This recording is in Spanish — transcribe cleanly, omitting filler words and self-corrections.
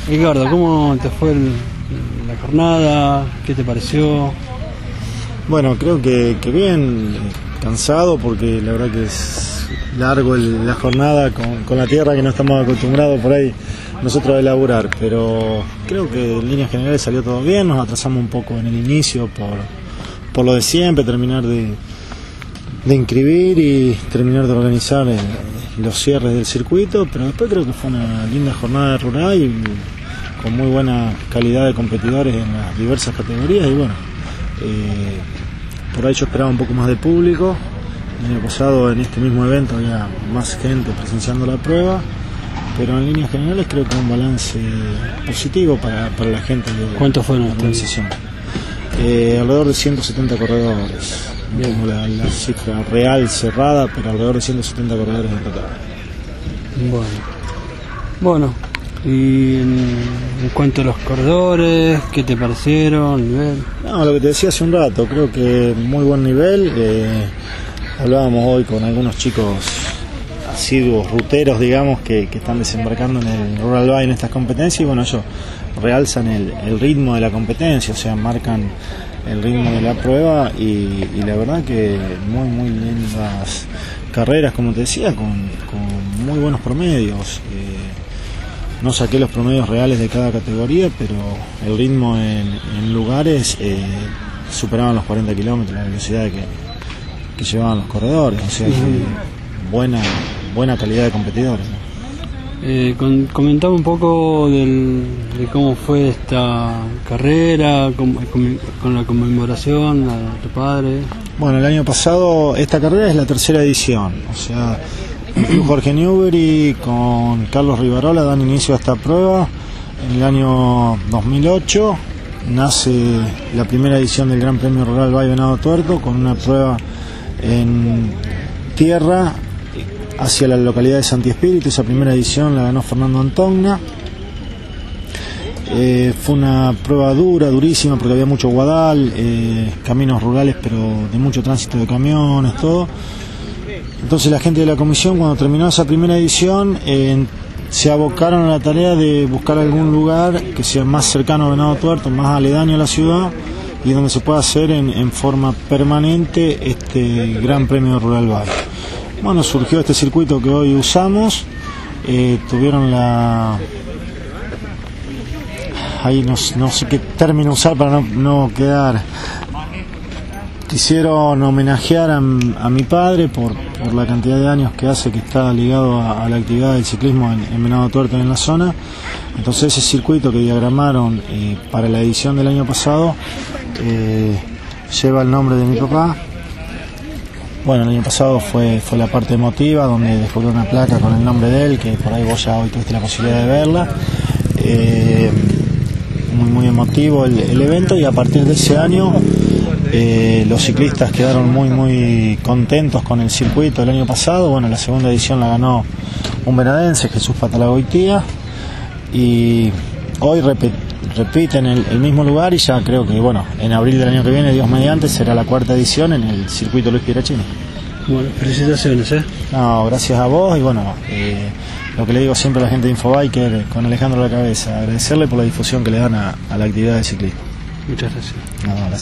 Ricardo, ¿cómo te fue la jornada? ¿Qué te pareció? Bueno, creo que bien, cansado porque la verdad que es largo la jornada con la tierra que no estamos acostumbrados por ahí nosotros a elaborar, pero creo que en líneas generales salió todo bien. Nos atrasamos un poco en el inicio por lo de siempre, terminar de inscribir y terminar de organizar los cierres del circuito, pero después creo que fue una linda jornada rural y con muy buena calidad de competidores en las diversas categorías. Y bueno, por ahí yo esperaba un poco más de público. El año pasado en este mismo evento había más gente presenciando la prueba, pero en líneas generales creo que un balance positivo para la gente de ¿Cuántos fueron la organización? Alrededor de 170 corredores. No tengo la cifra real cerrada, pero alrededor de 170 corredores en total. Bueno, y en cuanto a los corredores, ¿qué te parecieron? ¿Nivel? No, lo que te decía hace un rato, creo que muy buen nivel. Hablábamos hoy con algunos chicos asiduos, ruteros, digamos, que están desembarcando en el Rural Bike en estas competencias, y bueno, ellos realzan el ritmo de la competencia, o sea, marcan el ritmo de la prueba y la verdad que muy lindas carreras, como te decía, con muy buenos promedios. No saqué los promedios reales de cada categoría, pero el ritmo en lugares superaban los 40 kilómetros, la velocidad que llevaban los corredores, o sea, buena calidad de competidores. Comentaba un poco de cómo fue esta carrera, con la conmemoración a tu padre. Bueno, el año pasado esta carrera es la tercera edición, o sea, Jorge Newbery con Carlos Rivarola dan inicio a esta prueba. En el año 2008 nace la primera edición del Gran Premio Rural Bike Venado Tuerto, con una prueba en tierra hacia la localidad de Santi Espíritu. Esa primera edición la ganó Fernando Antogna. Fue una prueba durísima, porque había mucho guadal, caminos rurales, pero de mucho tránsito de camiones, todo. Entonces la gente de la comisión, cuando terminó esa primera edición, se abocaron a la tarea de buscar algún lugar que sea más cercano a Venado Tuerto, más aledaño a la ciudad, y donde se pueda hacer en forma permanente este Gran Premio Rural Bike. Bueno, surgió este circuito que hoy usamos. Tuvieron ahí no sé qué término usar para no quedar. Quisieron homenajear a mi padre por la cantidad de años que hace que está ligado a la actividad del ciclismo en Venado Tuerto, en la zona. Entonces ese circuito que diagramaron para la edición del año pasado lleva el nombre de mi papá. Bueno, el año pasado fue la parte emotiva, donde descubrió una placa con el nombre de él, que por ahí vos ya hoy tuviste la posibilidad de verla. Muy emotivo el evento, y a partir de ese año los ciclistas quedaron muy contentos con el circuito el año pasado. Bueno, la segunda edición la ganó un venadense, Jesús Patalagoitía, y hoy repiten el mismo lugar, y ya creo que bueno, en abril del año que viene, Dios mediante, será la cuarta edición en el circuito Luis Pieracini. Bueno, felicitaciones. No, gracias a vos, y bueno, lo que le digo siempre a la gente de Infobiker, con Alejandro a la cabeza, agradecerle por la difusión que le dan a la actividad del ciclismo. Muchas gracias. No, gracias.